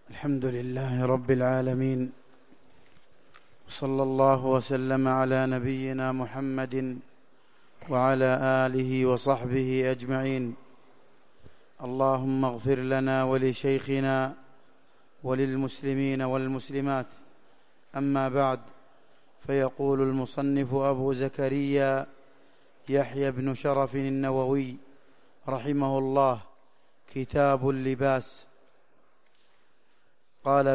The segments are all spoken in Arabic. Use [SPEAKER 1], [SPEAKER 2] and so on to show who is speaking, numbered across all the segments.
[SPEAKER 1] الحمد لله رب العالمين، صلى الله وسلم على نبينا محمد وعلى آله وصحبه أجمعين. اللهم اغفر لنا ولشيخنا وللمسلمين والمسلمات. أما بعد، فيقول المصنف أبو زكريا يحيى بن شرف النووي رحمه الله: كتاب اللباس. قال: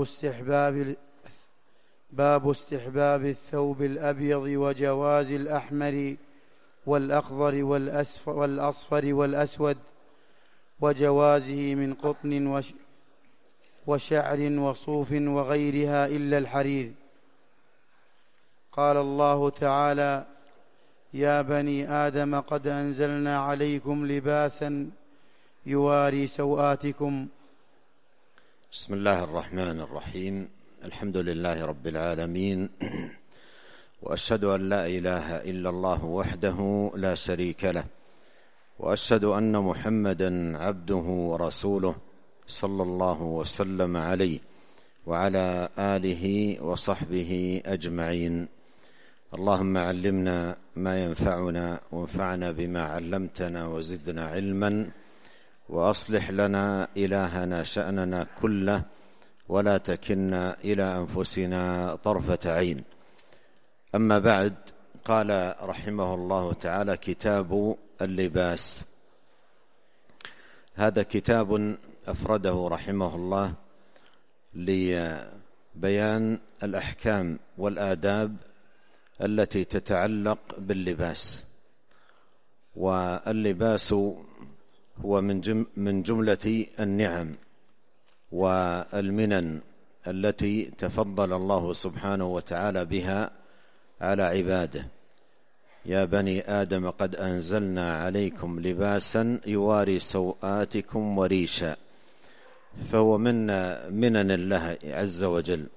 [SPEAKER 1] باب استحباب الثوب الأبيض وجواز الأحمر والأخضر والأصفر والأسود، وجوازه من قطن وشعر وصوف وغيرها إلا الحرير. قال الله تعالى: يا بني آدم قد أنزلنا عليكم لباسا يواري سوآتكم.
[SPEAKER 2] بسم الله الرحمن الرحيم. الحمد لله رب العالمين، وأشهد أن لا إله إلا الله وحده لا شريك له، وأشهد أن محمدا عبده ورسوله صلى الله وسلم عليه وعلى آله وصحبه أجمعين. اللهم علمنا ما ينفعنا وانفعنا بما علمتنا وزدنا علما، وأصلح لنا إلهنا شأننا كله، ولا تكلنا إلى أنفسنا طرفة عين. أما بعد، قال رحمه الله تعالى: كتاب اللباس. هذا كتاب أفرده رحمه الله لبيان الأحكام والآداب التي تتعلق باللباس. واللباس هو من جملة النعم والمنن التي تفضل الله سبحانه وتعالى بها على عباده. يا بني آدم قد أنزلنا عليكم لباسا يواري سوآتكم وريشا، فهو من منن الله عز وجل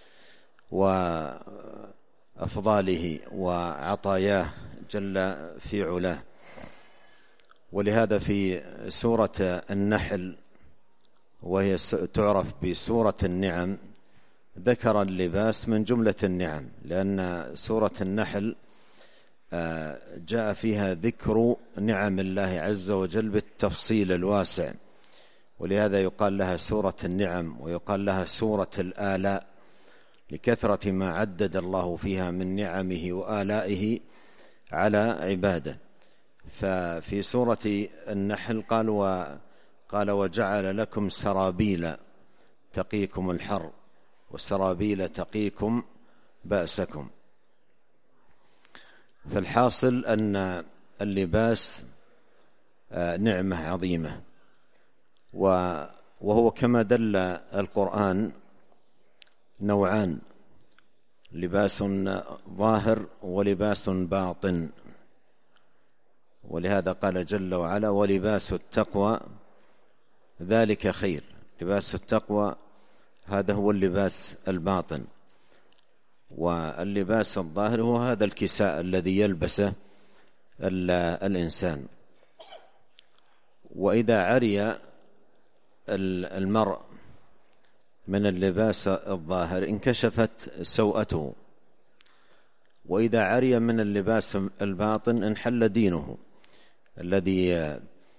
[SPEAKER 2] وأفضاله وعطاياه جل في علاه. ولهذا في سورة النحل، وهي تعرف بسورة النعم، ذكر اللباس من جملة النعم، لأن سورة النحل جاء فيها ذكر نعم الله عز وجل بالتفصيل الواسع، ولهذا يقال لها سورة النعم ويقال لها سورة الآلاء، لكثرة ما عدد الله فيها من نعمه وآلائه على عباده. ففي سورة النحل قال: وجعل لكم سرابيل تقيكم الحر وسرابيل تقيكم بأسكم. فالحاصل أن اللباس نعمة عظيمة، وهو كما دل القرآن نوعان: لباس ظاهر ولباس باطن. ولهذا قال جل وعلا: ولباس التقوى ذلك خير. لباس التقوى هذا هو اللباس الباطن، واللباس الظاهر هو هذا الكساء الذي يلبسه الإنسان. وإذا عري المرء من اللباس الظاهر انكشفت سوءته، وإذا عري من اللباس الباطن انحل دينه الذي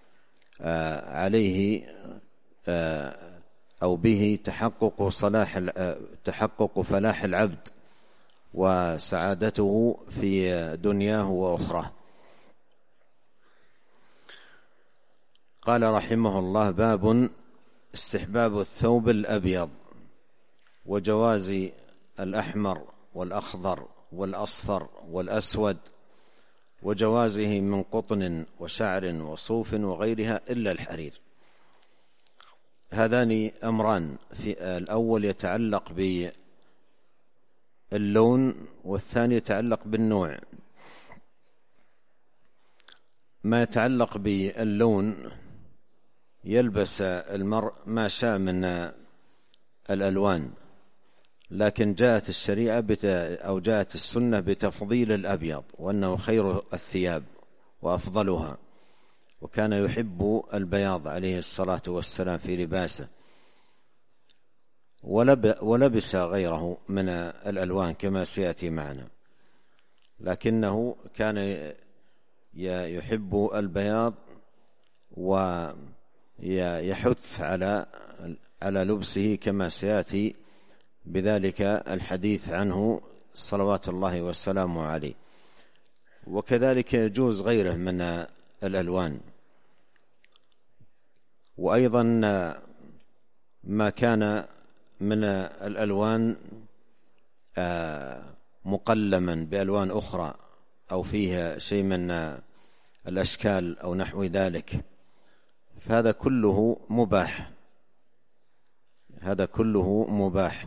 [SPEAKER 2] عليه أو به تحقق فلاح العبد وسعادته في دنياه وأخراه. قال رحمه الله: باب استحباب الثوب الأبيض وجواز الأحمر والأخضر والأصفر والأسود، وجوازه من قطن وشعر وصوف وغيرها إلا الحرير. هذان أمران، في الأول يتعلق باللون، والثاني يتعلق بالنوع. ما يتعلق باللون يلبس المرء ما شاء من الألوان، لكن جاءت الشريعة أو جاءت السنة بتفضيل الأبيض، وأنه خير الثياب وأفضلها، وكان يحب البياض عليه الصلاة والسلام في لباسه. ولبس غيره من الألوان كما سيأتي معنا، لكنه كان يحب البياض ويحث على لبسه كما سيأتي بذلك الحديث عنه صلوات الله والسلام عليه. وكذلك يجوز غيره من الألوان. وأيضا ما كان من الألوان مقلما بألوان أخرى أو فيها شيء من الأشكال أو نحو ذلك، فهذا كله مباح، هذا كله مباح.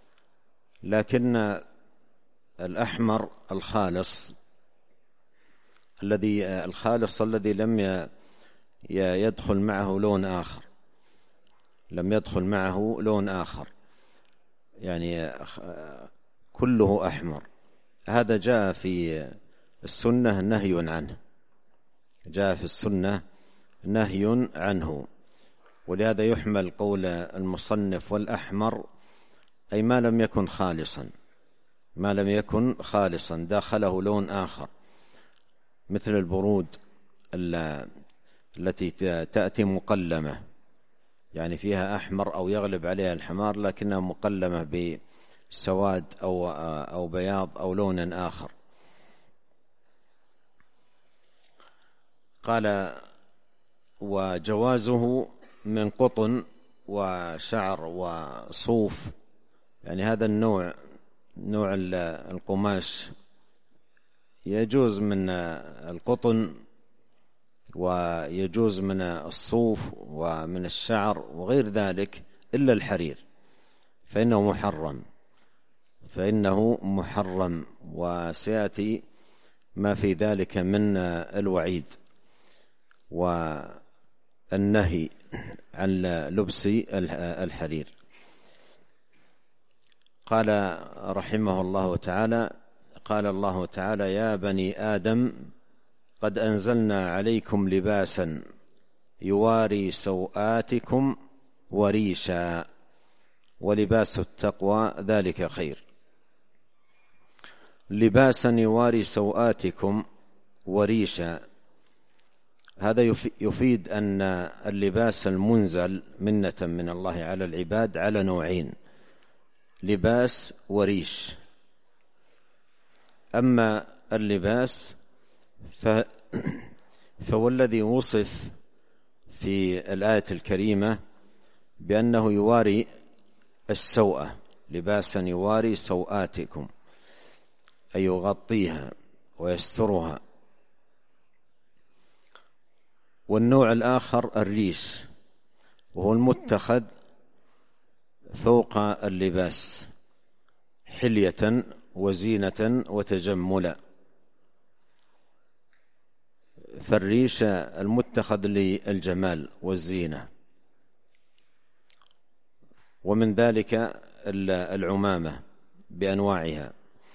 [SPEAKER 2] لكن الأحمر الخالص الذي لم يدخل معه لون آخر، لم يدخل معه لون آخر، يعني كله أحمر، هذا جاء في السنة نهي عنه، جاء في السنة نهي عنه. ولهذا يحمل قول المصنف والأحمر أي ما لم يكن خالصا، ما لم يكن خالصا داخله لون آخر، مثل البرود التي تأتي مقلمة، يعني فيها أحمر أو يغلب عليها الحمار لكنها مقلمة بسواد أو بياض أو لون آخر. قال وجوازه من قطن وشعر وصوف، يعني هذا النوع القماش يجوز من القطن ويجوز من الصوف ومن الشعر وغير ذلك إلا الحرير، فإنه محرم وسيأتي ما في ذلك من الوعيد والنهي عن لبس الحرير. قال رحمه الله تعالى: قال الله تعالى: يا بني آدم قد أنزلنا عليكم لباسا يواري سوآتكم وريشا ولباس التقوى ذلك خير. لباسا يواري سوآتكم وريشا، هذا يفيد أن اللباس المنزل منة من الله على العباد على نوعين: لباس وريش. أما اللباس فهو الذي وصف في الآية الكريمة بأنه يواري السوءة، لباسا يواري سوآتكم، أي يغطيها ويسترها. والنوع الآخر الريش، وهو المتخذ فوق اللباس حلية وزينة وتجملا. فالريش المتخذ للجمال والزينة، ومن ذلك العمامة بأنواعها،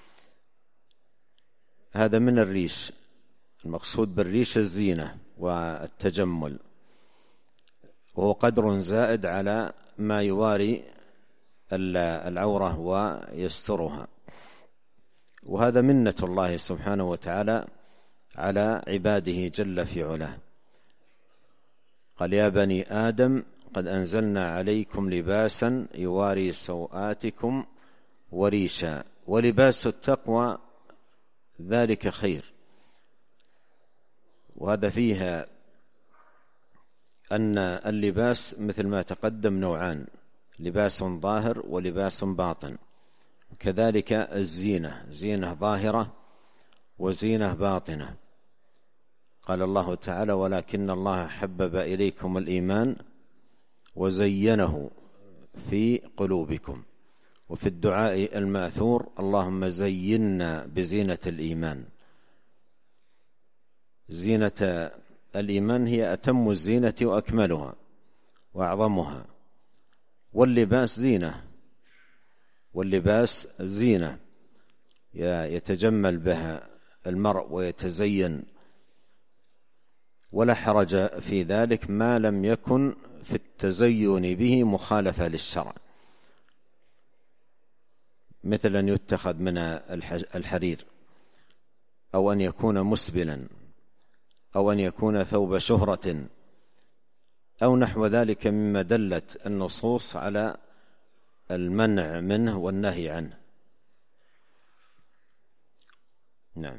[SPEAKER 2] هذا من الريش. المقصود بالريش الزينة والتجمل، وهو قدر زائد على ما يواري العورة ويسترها، وهذا منة الله سبحانه وتعالى على عباده جل في علاه. قال: يا بني آدم قد أنزلنا عليكم لباسا يواري سوآتكم وريشا ولباس التقوى ذلك خير. وهذا فيها أن اللباس مثل ما تقدم نوعان: لباس ظاهر ولباس باطن، وكذلك الزينة، زينة ظاهرة وزينة باطنة. قال الله تعالى: ولكن الله حبب إليكم الإيمان وزينه في قلوبكم. وفي الدعاء الماثور: اللهم زينا بزينة الإيمان. زينة الإيمان هي أتم الزينة وأكملها وأعظمها، واللباس زينة، واللباس زينة يتجمل بها المرء ويتزين، ولا حرج في ذلك ما لم يكن في التزين به مخالفة للشرع. مثل أن يتخذ من الحرير، أو أن يكون مسبلا، أو أن يكون ثوب شهرة، أو نحو ذلك مما دلت النصوص على المنع منه والنهي عنه. نعم.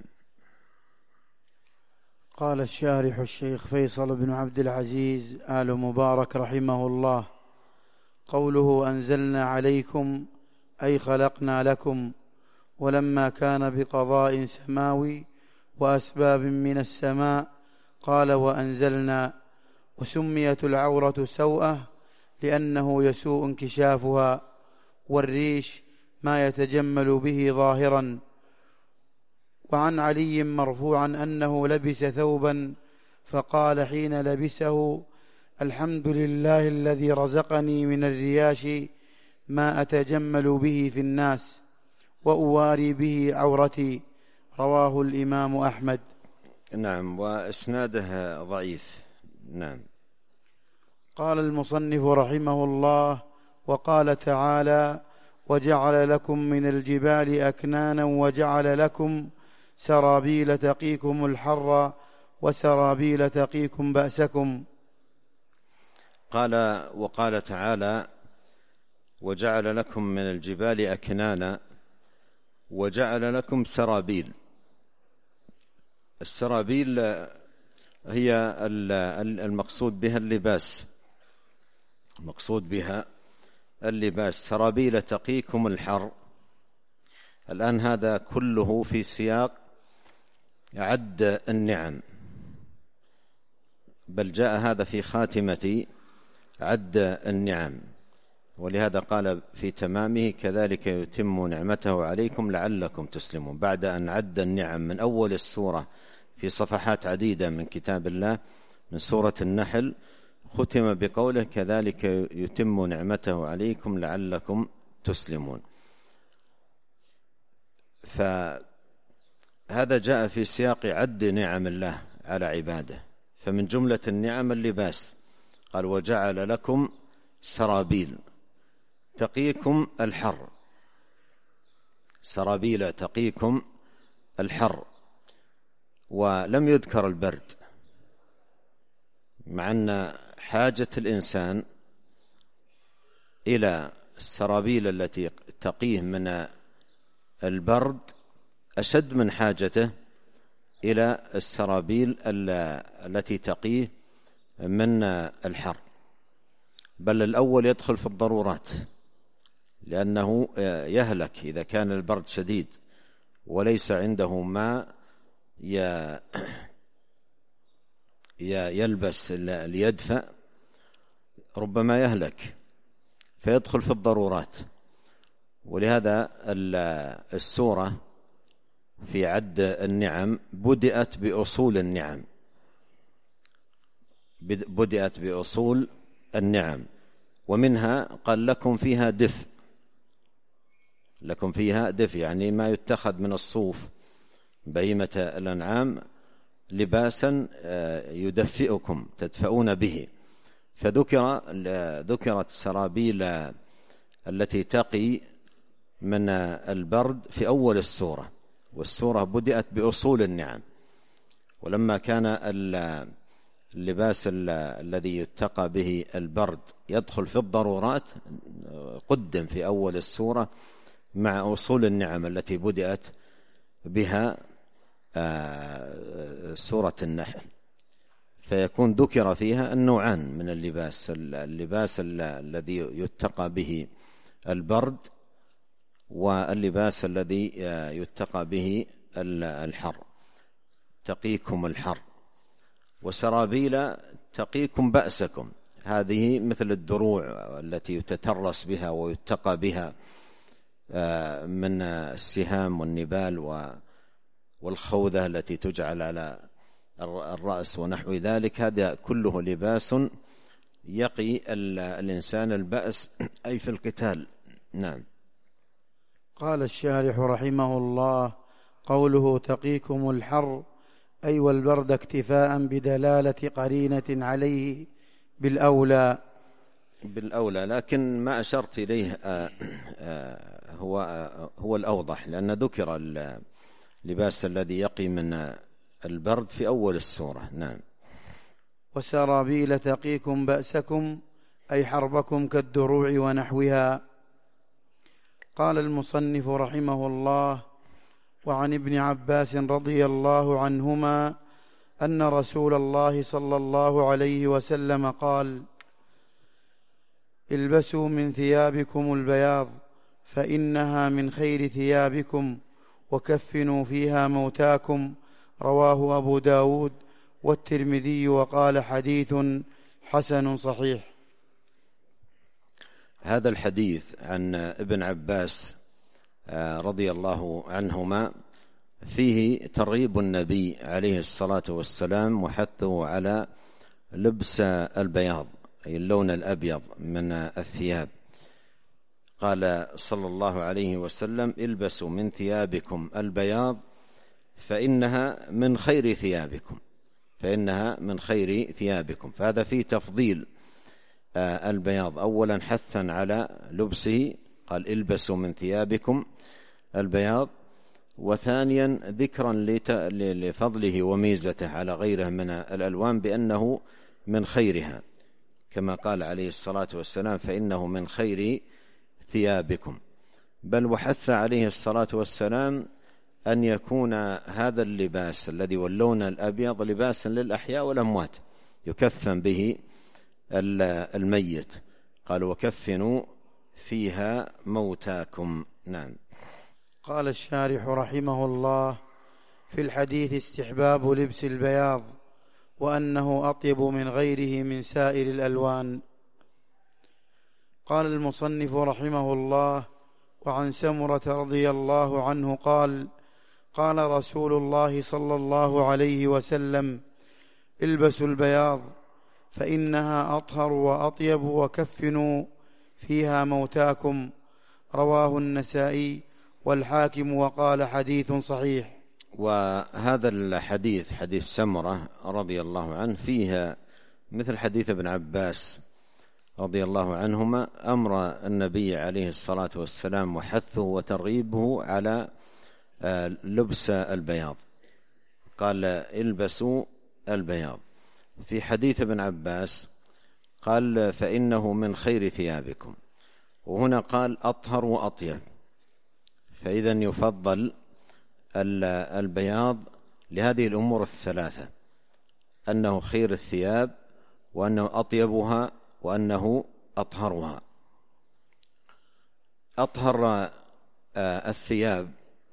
[SPEAKER 1] قال الشارح الشيخ فيصل بن عبد العزيز آل مبارك رحمه الله: قوله أنزلنا عليكم أي خلقنا لكم، ولما كان بقضاء سماوي وأسباب من السماء قال وأنزلنا. وسميت العورة سوءة لأنه يسوء انكشافها، والريش ما يتجمل به ظاهرا. وعن علي مرفوعا أنه لبس ثوبا فقال حين لبسه: الحمد لله الذي رزقني من الرياش ما أتجمل به في الناس وأواري به عورتي. رواه الإمام أحمد.
[SPEAKER 2] نعم، وإسناده ضعيف. نعم.
[SPEAKER 1] قال المصنف رحمه الله: وقال تعالى: وجعل لكم من الجبال أكنانا وجعل لكم سرابيل تقيكم الحر وسرابيل تقيكم بأسكم.
[SPEAKER 2] وقال تعالى: وجعل لكم من الجبال أكنانا وجعل لكم سرابيل. السرابيل هي المقصود بها اللباس، المقصود بها اللباس. سرابيل تقيكم الحر. الآن هذا كله في سياق عد النعم، بل جاء هذا في خاتمة عد النعم، ولهذا قال في تمامه: كذلك يتم نعمته عليكم لعلكم تسلمون. بعد أن عد النعم من أول السورة في صفحات عديدة من كتاب الله من سورة النحل، ختم بقوله: كذلك يتم نعمته عليكم لعلكم تسلمون. فهذا جاء في سياق عد نعم الله على عباده. فمن جملة النعم اللباس، قال: وجعل لكم سرابيل تقيكم الحر. سرابيل تقيكم الحر، ولم يذكر البرد، مع أن حاجة الإنسان إلى السرابيل التي تقيه من البرد أشد من حاجته إلى السرابيل التي تقيه من الحر. بل الأول يدخل في الضرورات، لأنه يهلك إذا كان البرد شديد وليس عنده ما يلبس ليدفأ، ربما يهلك، فيدخل في الضرورات. ولهذا السورة في عد النعم بدأت بأصول النعم، بدأت بأصول النعم، ومنها قال: لكم فيها دفء. لكم فيها دفء يعني ما يتخذ من الصوف، بهيمة الأنعام، لباسا يدفئكم تدفئون به. فذكرت السرابيل التي تقي من البرد في أول السورة، والسورة بدأت بأصول النعم. ولما كان اللباس الذي يتقى به البرد يدخل في الضرورات، قدم في أول السورة مع أصول النعم التي بدأت بها سورة النحل. فيكون ذكر فيها النوعان من اللباس الذي يتقى به البرد، واللباس الذي يتقى به الحر. تقيكم الحر. وسرابيل تقيكم بأسكم، هذه مثل الدروع التي تترس بها ويتقى بها من السهام والنبال والخوذة التي تجعل على الرأس ونحو ذلك. هذا كله لباس يقي الإنسان البأس، أي في القتال. نعم.
[SPEAKER 1] قال الشارح رحمه الله: قوله تقيكم الحر أي والبرد اكتفاء بدلالة قرينة عليه بالأولى.
[SPEAKER 2] لكن ما أشرت إليه هو الأوضح، لأن ذكر اللباس الذي يقي من البرد في أول السورة. نعم.
[SPEAKER 1] وسرابيل تقيكم بأسكم أي حربكم كالدروع ونحوها. قال المصنف رحمه الله: وعن ابن عباس رضي الله عنهما أن رسول الله صلى الله عليه وسلم قال: البسوا من ثيابكم البياض فإنها من خير ثيابكم وكفنوا فيها موتاكم. رواه أبو داود والترمذي وقال حديث حسن صحيح.
[SPEAKER 2] هذا الحديث عن ابن عباس رضي الله عنهما فيه ترغيب النبي عليه الصلاة والسلام وحثه على لبس البياض، أي اللون الأبيض من الثياب. قال صلى الله عليه وسلم: البسوا من ثيابكم البياض فإنها من خير ثيابكم، فإنها من خير ثيابكم. فهذا فيه تفضيل البياض، أولا حثا على لبسه، قال: البسوا من ثيابكم البياض، وثانيا ذكرا لفضله وميزته على غيره من الألوان بأنه من خيرها، كما قال عليه الصلاة والسلام: فإنه من خير ثيابكم. بل وحث عليه الصلاة والسلام أن يكون هذا اللباس الذي واللون الأبيض لباسا للأحياء والأموات، يكفن به الميت. قال: وكفنوا فيها موتاكم. نعم.
[SPEAKER 1] قال الشارح رحمه الله: في الحديث استحباب لبس البياض، وأنه أطيب من غيره من سائر الألوان. قال المصنف رحمه الله: وعن سمرة رضي الله عنه قال: قال رسول الله صلى الله عليه وسلم: البسوا البياض فإنها أطهر وأطيب وكفنوا فيها موتاكم. رواه النسائي والحاكم وقال حديث صحيح.
[SPEAKER 2] وهذا الحديث حديث سمرة رضي الله عنه فيها مثل حديث ابن عباس رضي الله عنهما، أمر النبي عليه الصلاة والسلام وحثه وترغيبه على لبس البياض، قال: البسوا البياض. في حديث ابن عباس قال: فإنه من خير ثيابكم، وهنا قال: أطهر وأطيب. فإذا يفضل البياض لهذه الأمور الثلاثة: أنه خير الثياب، وأنه أطيبها، وأنه أطهرها. أطهر الثياب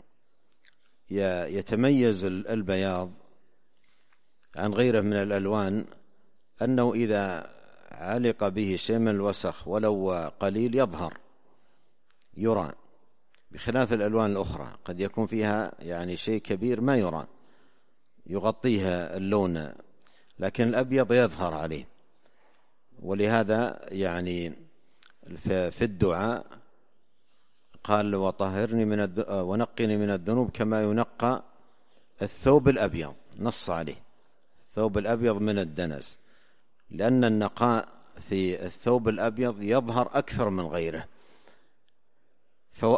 [SPEAKER 2] يتميز البياض عن غيره من الألوان أنه إذا علق به شيء من الوسخ ولو قليل يظهر يرى، بخلاف الألوان الأخرى قد يكون فيها يعني شيء كبير ما يرى يغطيها اللون، لكن الأبيض يظهر عليه. ولهذا يعني في الدعاء قال: وطهرني ونقني من الذنوب كما ينقى الثوب الأبيض، نص عليه الثوب الأبيض من الدنس، لأن النقاء في الثوب الأبيض يظهر أكثر من غيره، فهو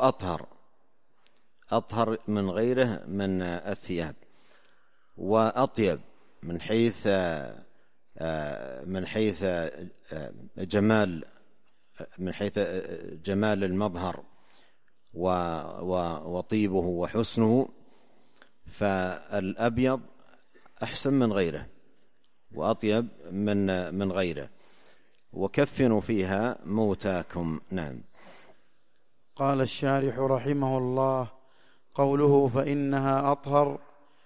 [SPEAKER 2] أطهر من غيره من الثياب، وأطيب من حيث جمال المظهر وطيبه وحسنه. فالأبيض أحسن من غيره وأطيب من غيره. وكفنوا فيها موتاكم. نعم.
[SPEAKER 1] قال الشارح رحمه الله: قوله فإنها أطهر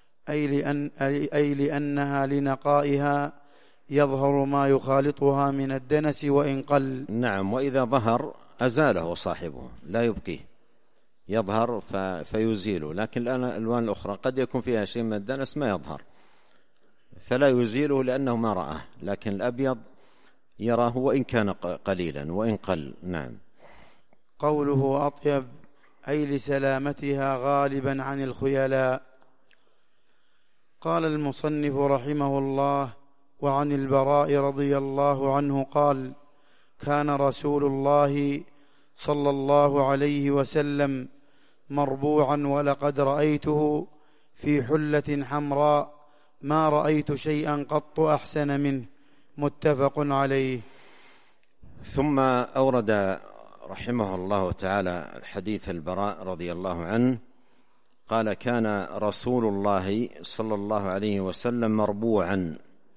[SPEAKER 1] أي لأنها لنقائها يظهر ما يخالطها من الدنس وإن قل.
[SPEAKER 2] نعم. وإذا ظهر أزاله صاحبه، لا يبقيه، يظهر فيزيله. لكن الألوان الأخرى قد يكون فيها شيء من الدنس ما يظهر فلا يزيله لأنه ما رآه، لكن الأبيض يراه وإن كان قليلا وإن قل. نعم.
[SPEAKER 1] قوله أطيب أي لسلامتها غالبا عن الخيلاء. قال المصنف رحمه الله: وعن البراء رضي الله عنه قال: كان رسول الله صلى الله عليه وسلم مربوعا ولقد رأيته في حلة حمراء ما رأيت شيئا قط أحسن منه. متفق عليه.
[SPEAKER 2] ثم أورد رحمه الله تعالى الحديث البراء رضي الله عنه قال: كان رسول الله صلى الله عليه وسلم مربوعا.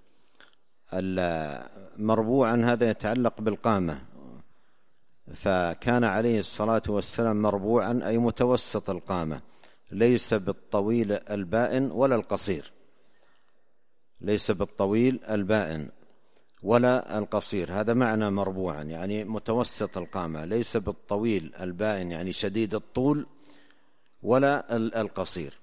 [SPEAKER 2] مربوعا هذا يتعلق بالقامة، فكان عليه الصلاة والسلام مربوعا أي متوسط القامة، ليس بالطويل البائن ولا القصير، ليس بالطويل البائن ولا القصير، هذا معنى مربوعا، يعني متوسط القامة، ليس بالطويل البائن يعني شديد الطول ولا القصير.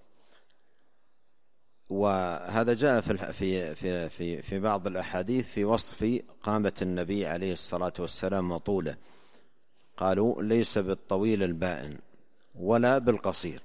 [SPEAKER 2] وهذا جاء في بعض الأحاديث في وصف قامة النبي عليه الصلاة والسلام وطوله، قالوا ليس بالطويل البائن ولا بالقصير،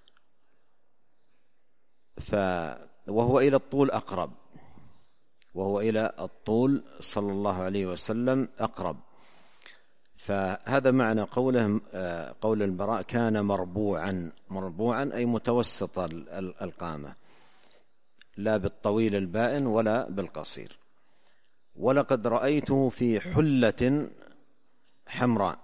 [SPEAKER 2] وهو إلى الطول أقرب، وهو إلى الطول صلى الله عليه وسلم أقرب. فهذا معنى قوله قول البراء: كان مربوعا. مربوعا أي متوسط القامة، لا بالطويل البائن ولا بالقصير. ولقد رأيته في حلة حمراء.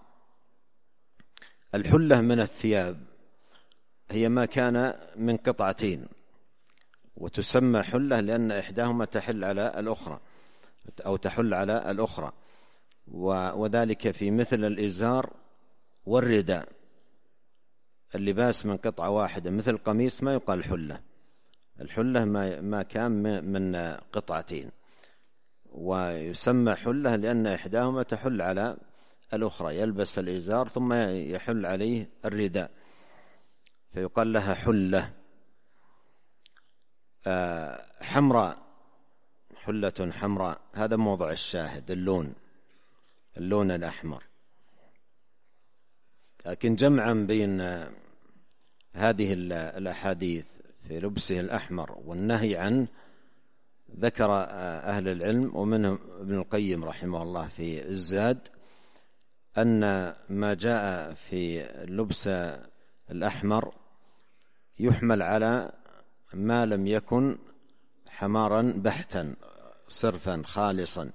[SPEAKER 2] الحلة من الثياب هي ما كان من قطعتين، وتسمى حلة لأن إحداهما تحل على الأخرى أو تحل على الأخرى، وذلك في مثل الإزار والرداء. اللباس من قطعة واحدة مثل القميص ما يقال حلة. الحلة ما كان من قطعتين، ويسمى حلة لأن إحداهما تحل على الأخرى، يلبس الإزار ثم يحل عليه الرداء فيقال لها حلة. حمراء، حلة حمراء، هذا موضع الشاهد، اللون الأحمر. لكن جمعا بين هذه الأحاديث في لبسه الأحمر والنهي عنه ذكر أهل العلم ومنهم ابن القيم رحمه الله في الزاد أن ما جاء في لبس الأحمر يحمل على ما لم يكن حمارا بحتا صرفا خالصا،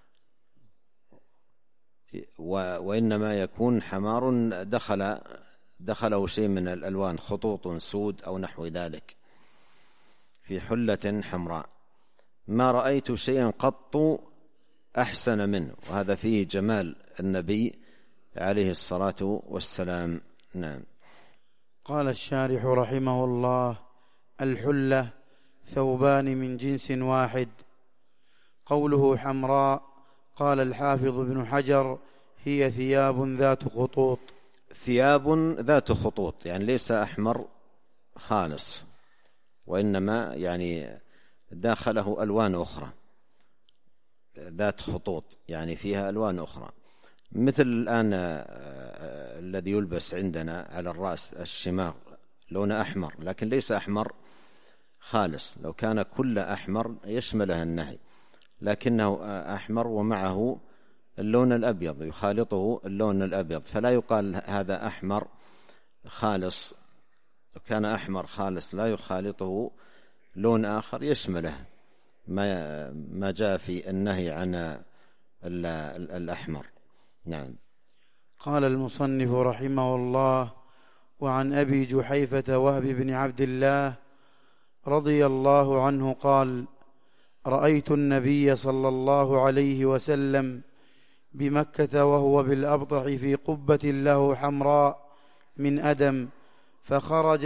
[SPEAKER 2] وإنما يكون حمار دخله شيء من الألوان، خطوط سود أو نحو ذلك، في حلة حمراء ما رأيت شيئا قط أحسن منه. وهذا فيه جمال النبي عليه الصلاة والسلام. نعم.
[SPEAKER 1] قال الشارح رحمه الله: الحلة ثوبان من جنس واحد. قوله حمراء، قال الحافظ ابن حجر: هي ثياب ذات خطوط.
[SPEAKER 2] ثياب ذات خطوط يعني ليس أحمر خالص، وإنما يعني داخله ألوان أخرى، ذات خطوط يعني فيها ألوان أخرى، مثل الآن الذي يلبس عندنا على الرأس الشماغ لون أحمر، لكن ليس أحمر خالص. لو كان كل أحمر يشملها النهي، لكنه أحمر ومعه اللون الأبيض يخالطه اللون الأبيض، فلا يقال هذا أحمر خالص. لو كان أحمر خالص لا يخالطه لون آخر يشمله ما جاء في النهي عن الأحمر. نعم.
[SPEAKER 1] قال المصنف رحمه الله: وعن أبي جحيفة وهب بن عبد الله رضي الله عنه قال: رأيت النبي صلى الله عليه وسلم بمكة وهو بالأبطح في قبة له حمراء من أدم، فخرج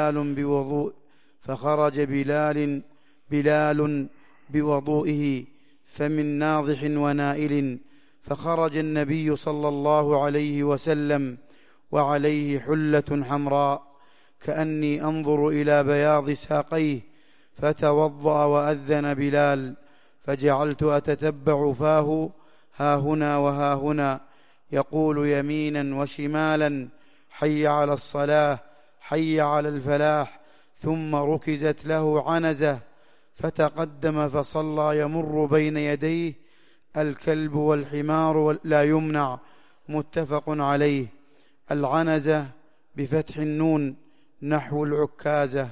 [SPEAKER 1] بلال بوضوئه فمن ناضح ونائل، فخرج النبي صلى الله عليه وسلم وعليه حلة حمراء كأني أنظر إلى بياض ساقيه، فتوضأ وأذن بلال، فجعلت أتتبع فاه ها هنا وها هنا يقول يمينا وشمالا: حي على الصلاة، حي على الفلاح. ثم ركزت له عنزة فتقدم فصلى يمر بين يديه الكلب والحمار لا يمنع، متفق عليه. العنزة بفتح النون نحو العكازة.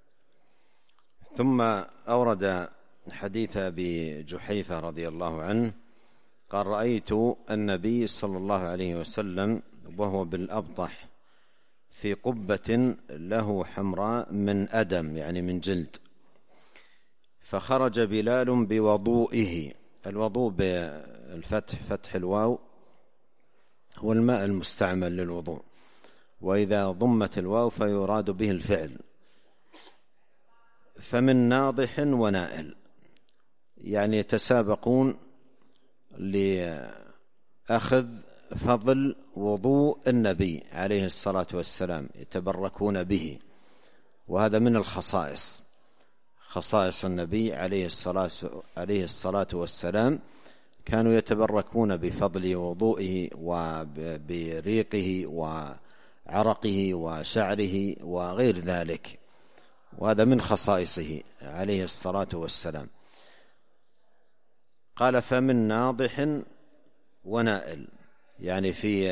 [SPEAKER 2] ثم أورد حديث أبي جحيفة رضي الله عنه قال: رأيت النبي صلى الله عليه وسلم وهو بالأبطح في قبة له حمراء من أدم، يعني من جلد، فخرج بلال بوضوئه. الوضوء بالفتح، فتح الواو، هو الماء المستعمل للوضوء، وإذا ضمت الواو فيراد به الفعل. فمن ناضح ونائل، يعني يتسابقون لأخذ فضل وضوء النبي عليه الصلاة والسلام، يتبركون به، وهذا من الخصائص، خصائص النبي عليه الصلاة والسلام، كانوا يتبركون بفضل وضوئه وبريقه وعرقه وشعره وغير ذلك، وهذا من خصائصه عليه الصلاة والسلام. قال: فمن ناضح ونائل، يعني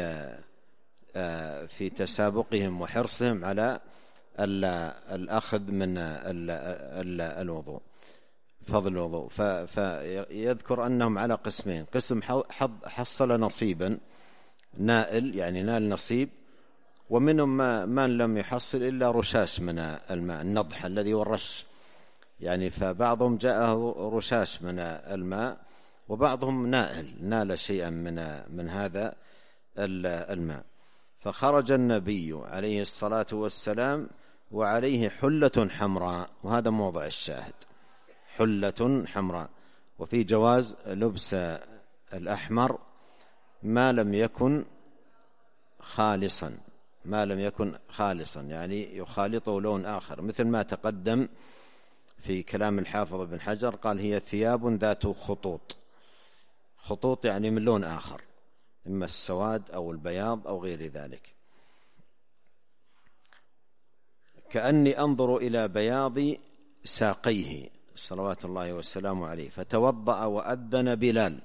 [SPEAKER 2] في تسابقهم وحرصهم على الأخذ من الوضوء، فضل الوضوء. فيذكر أنهم على قسمين: قسم حصل نصيبا، نائل يعني نال نصيب، ومنهم من لم يحصل إلا رشاش من الماء، النضح الذي هو الرش، يعني فبعضهم جاءه رشاش من الماء، وبعضهم نال شيئا من هذا الماء. فخرج النبي عليه الصلاة والسلام وعليه حلة حمراء، وهذا موضع الشاهد، حلة حمراء. وفي جواز لبس الأحمر ما لم يكن خالصا، يعني يخالطه لون آخر، مثل ما تقدم في كلام الحافظ ابن حجر، قال: هي ثياب ذات خطوط يعني من لون آخر، إما السواد أو البياض أو غير ذلك. كأني أنظر إلى بياض ساقيه صلوات الله وسلامه عليه. فتوضأ وأذن بلال،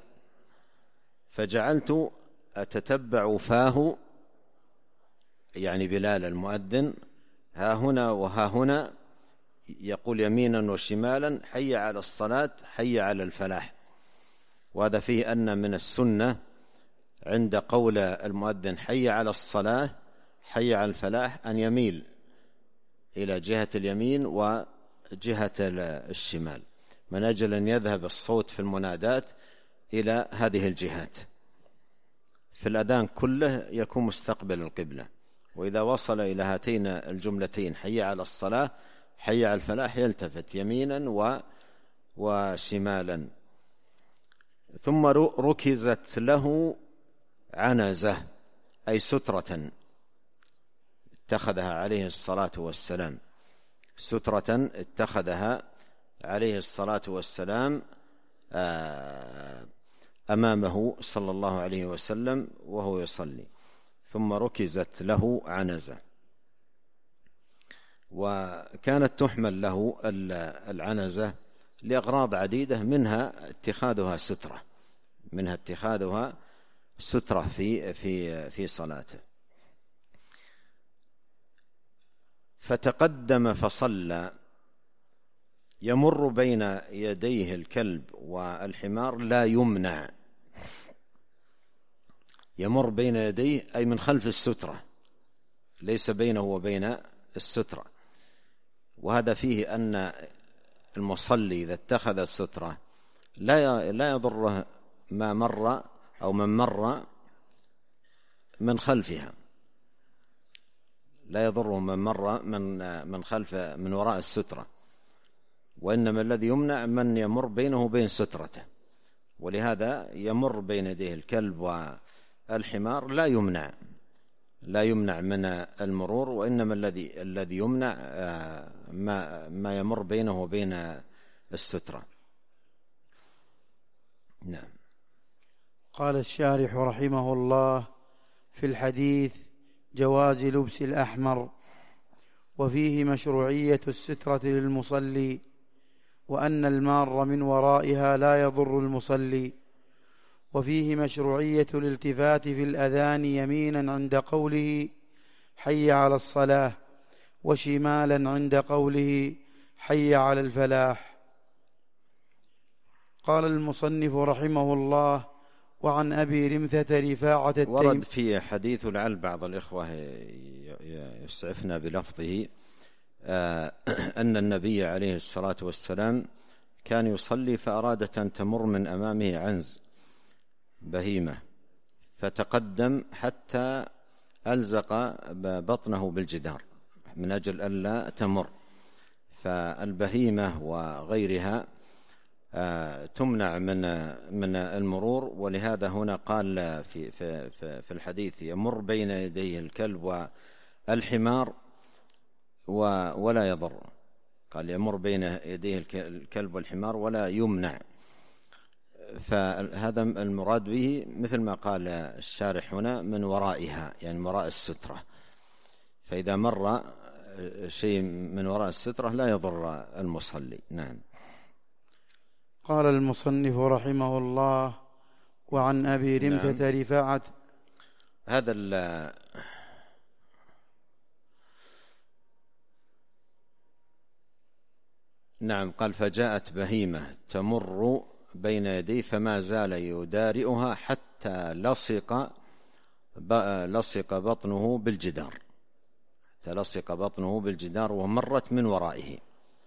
[SPEAKER 2] فجعلت أتتبع فاه، يعني بلال المؤذن، ها هنا وها هنا، يقول يمينا وشمالا: حي على الصلاة، حي على الفلاح. وهذا فيه أن من السنة عند قول المؤذن حي على الصلاة، حي على الفلاح، أن يميل إلى جهة اليمين وجهة الشمال، من أجل أن يذهب الصوت في المنادات إلى هذه الجهات. في الأذان كله يكون مستقبل القبلة، وإذا وصل إلى هاتين الجملتين حي على الصلاة، حي على الفلاح، يلتفت يمينا وشمالا. ثم ركزت له عنزة، أي سترة اتخذها عليه الصلاة والسلام، سترة اتخذها عليه الصلاة والسلام أمامه صلى الله عليه وسلم وهو يصلي. ثم ركزت له عنزة. وكانت تحمل له العنزة لأغراض عديدة، منها اتخاذها سترة في صلاته. فتقدم فصلى، يمر بين يديه الكلب والحمار لا يمنع، يمر بين يديه أي من خلف السترة، ليس بينه وبين السترة. وهذا فيه أن المصلي إذا اتخذ السترة لا يضره ما مر أو من مر من خلفها، لا يضره من مر من خلف من وراء السترة، وإنما الذي يمنع من يمر بينه وبين سترته. ولهذا يمر بين يديه الكلب والحمار لا يمنع من المرور، وإنما الذي يمنع ما يمر بينه وبين السترة. نعم.
[SPEAKER 1] قال الشارح رحمه الله: في الحديث جواز لبس الأحمر، وفيه مشروعية السترة للمصلي، وأن المار من ورائها لا يضر المصلي، وفيه مشروعية الالتفات في الأذان يمينا عند قوله حي على الصلاة، وشمالا عند قوله حي على الفلاح. قال المصنف رحمه الله: وعن أبي رمثة رفاعة
[SPEAKER 2] ورد في حديث، لعل بعض الإخوة يسعفنا بلفظه، أن النبي عليه الصلاة والسلام كان يصلي فأرادت أن تمر من أمامه عنز بهيمة، فتقدم حتى ألزق بطنه بالجدار من أجل ألا تمر. فالبهيمة وغيرها تمنع من المرور، ولهذا هنا قال في الحديث يمر بين يديه الكلب والحمار ولا يضر، قال يمر بين يديه الكلب والحمار ولا يمنع. فهذا المراد به مثل ما قال الشارح هنا من ورائها، يعني وراء السترة، فإذا مر شيء من وراء السترة لا يضر المصلي. نعم.
[SPEAKER 1] قال المصنف رحمه الله: وعن أبي رمثة رفاعة.
[SPEAKER 2] هذا نعم. قال فجاءت بهيمة تمر بين يديه فما زال يدارئها حتى لصق بطنه بالجدار، ومرت من ورائه.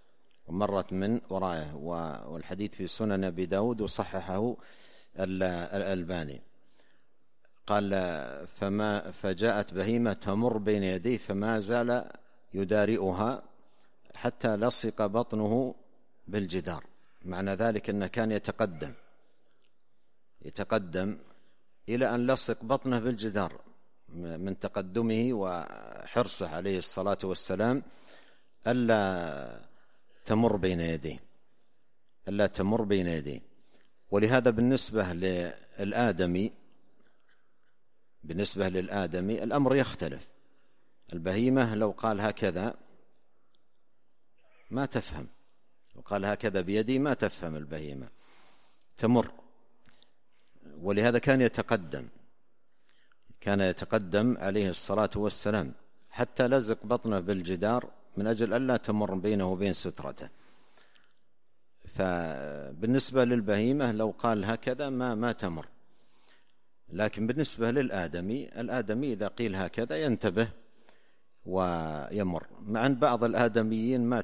[SPEAKER 2] والحديث في سنن أبي داود وصححه الألباني. قال فجاءت بهيمة تمر بين يديه فما زال يدارئها حتى لصق بطنه بالجدار. معنى ذلك أنه كان يتقدم إلى أن لصق بطنه بالجدار من تقدمه وحرصه عليه الصلاة والسلام ألا تمر بين يديه. ولهذا بالنسبة للآدمي الأمر يختلف. البهيمة لو قال هكذا ما تفهم، وقال هكذا بيدي ما تفهم البهيمة، تمر. ولهذا كان يتقدم عليه الصلاة والسلام حتى لزق بطنه بالجدار من أجل ألا تمر بينه وبين سترته. فبالنسبة للبهيمة لو قال هكذا ما تمر. لكن بالنسبة الآدمي إذا قيل هكذا ينتبه ويمر. مع أن بعض الآدميين ما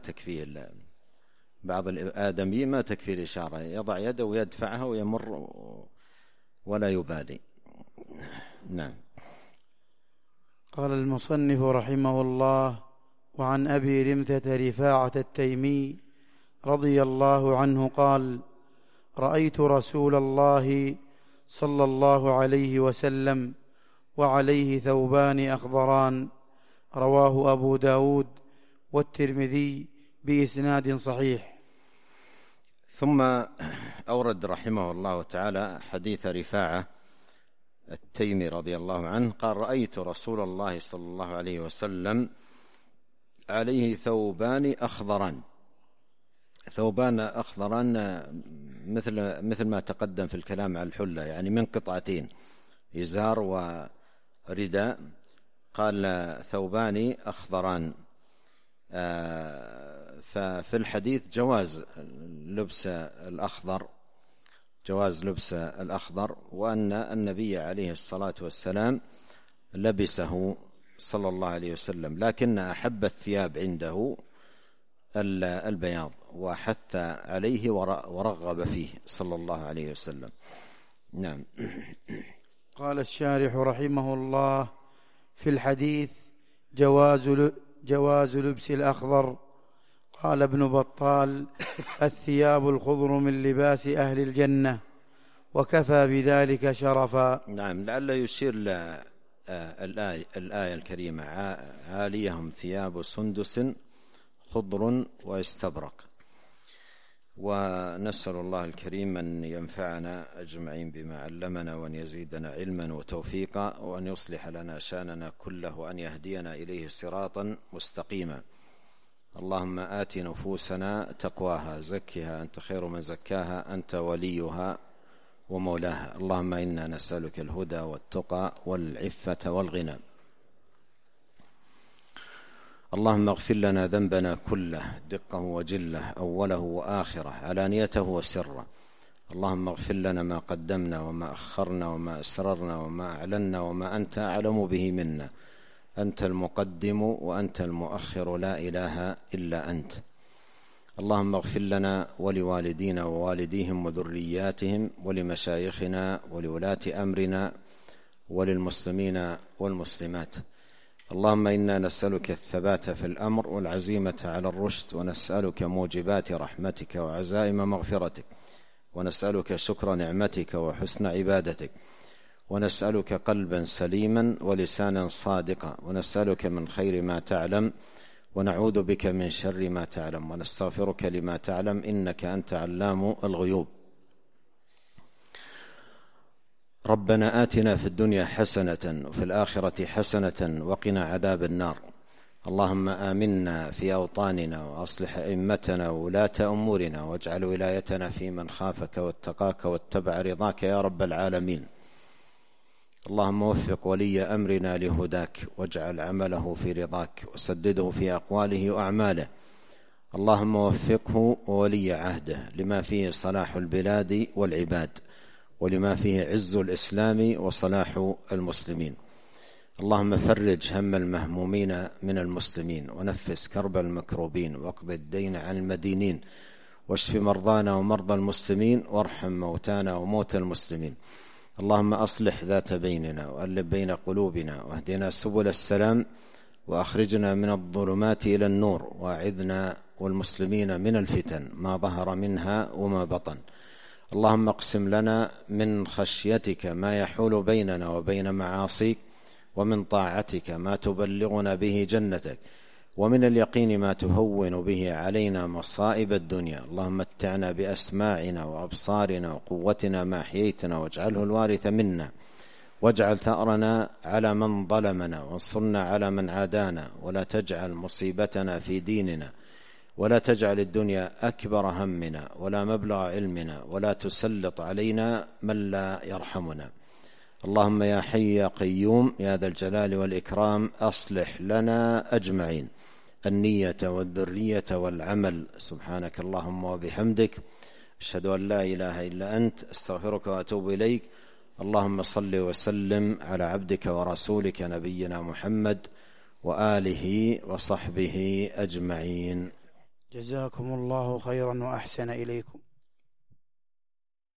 [SPEAKER 2] تكفي الإشارة، يضع يده ويدفعها ويمر ولا يبالي. نعم.
[SPEAKER 1] قال المصنف رحمه الله: وعن أبي رمثة رفاعة التيمي رضي الله عنه قال: رأيت رسول الله صلى الله عليه وسلم وعليه ثوبان أخضران، رواه أبو داود والترمذي بإسناد صحيح.
[SPEAKER 2] ثم أورد رحمه الله تعالى حديث رفاعة التيمي رضي الله عنه قال: رأيت رسول الله صلى الله عليه وسلم عليه ثوبان أخضران مثل ما تقدم في الكلام على الحلة، يعني من قطعتين، إزار ورداء. قال فثوبان أخضران. ففي الحديث جواز لبس الأخضر، وأن النبي عليه الصلاة والسلام لبسه صلى الله عليه وسلم، لكن أحب الثياب عنده البياض، وحث عليه ورغب فيه صلى الله عليه وسلم. نعم.
[SPEAKER 1] قال الشارح رحمه الله: في الحديث جواز لبس الأخضر. قال ابن بطال: الثياب الخضر من لباس أهل الجنة، وكفى بذلك شرفا.
[SPEAKER 2] نعم. لعل يشير الآية الكريمة: عاليهم ثياب سندس خضر واستبرق. ونسأل الله الكريم أن ينفعنا أجمعين بما علمنا، وأن يزيدنا علما وتوفيقا، وأن يصلح لنا شأننا كله، وأن يهدينا إليه صراطا مستقيما. اللهم آت نفوسنا تقواها، زكها أنت خير من زكاها، أنت وليها ومولاها. اللهم إنا نسألك الهدى والتقى والعفة والغنى. اللهم اغفر لنا ذنبنا كله دقه وجله، أوله وآخره، علانيته وسره. اللهم اغفر لنا ما قدمنا وما أخرنا وما أسررنا وما أعلنا وما أنت أعلم به منا. أنت المقدم وأنت المؤخر، لا إله إلا أنت. اللهم اغفر لنا ولوالدينا ووالديهم وذرياتهم ولمشايخنا ولولاة أمرنا وللمسلمين والمسلمات. اللهم إنا نسألك الثبات في الأمر والعزيمة على الرشد، ونسألك موجبات رحمتك وعزائم مغفرتك، ونسألك شكر نعمتك وحسن عبادتك، ونسألك قلبا سليما ولسانا صادقا، ونسألك من خير ما تعلم ونعوذ بك من شر ما تعلم، ونستغفرك لما تعلم إنك أنت علام الغيوب. ربنا آتنا في الدنيا حسنة وفي الآخرة حسنة وقنا عذاب النار. اللهم آمنا في أوطاننا وأصلح أئمتنا وولاة أمورنا، واجعل ولايتنا في من خافك واتقاك واتبع رضاك يا رب العالمين. اللهم وفق ولي أمرنا لهداك، واجعل عمله في رضاك، وسدده في أقواله وأعماله. اللهم وفقه وولي عهده لما فيه صلاح البلاد والعباد، ولما فيه عز الإسلام وصلاح المسلمين. اللهم فرج هم المهمومين من المسلمين، ونفس كرب المكروبين، واقض الدين عن المدينين، واشف مرضانا ومرضى المسلمين، وارحم موتانا وموتى المسلمين. اللهم أصلح ذات بيننا، وألف بين قلوبنا، واهدنا سبل السلام، وأخرجنا من الظلمات إلى النور، وأعذنا والمسلمين من الفتن ما ظهر منها وما بطن. اللهم اقسم لنا من خشيتك ما يحول بيننا وبين معاصيك، ومن طاعتك ما تبلغنا به جنتك، ومن اليقين ما تهون به علينا مصائب الدنيا. اللهم متعنا بأسماعنا وأبصارنا وقوتنا ما أحييتنا، واجعله الوارث منا، واجعل ثأرنا على من ظلمنا، وانصرنا على من عادانا، ولا تجعل مصيبتنا في ديننا، ولا تجعل الدنيا أكبر همنا ولا مبلغ علمنا، ولا تسلط علينا من لا يرحمنا. اللهم يا حي يا قيوم يا ذا الجلال والإكرام، أصلح لنا أجمعين النية والذرية والعمل. سبحانك اللهم وبحمدك، أشهد أن لا إله إلا أنت، أستغفرك وأتوب إليك. اللهم صل وسلم على عبدك ورسولك نبينا محمد وآله وصحبه أجمعين.
[SPEAKER 1] جزاكم الله خيرا وأحسن إليكم.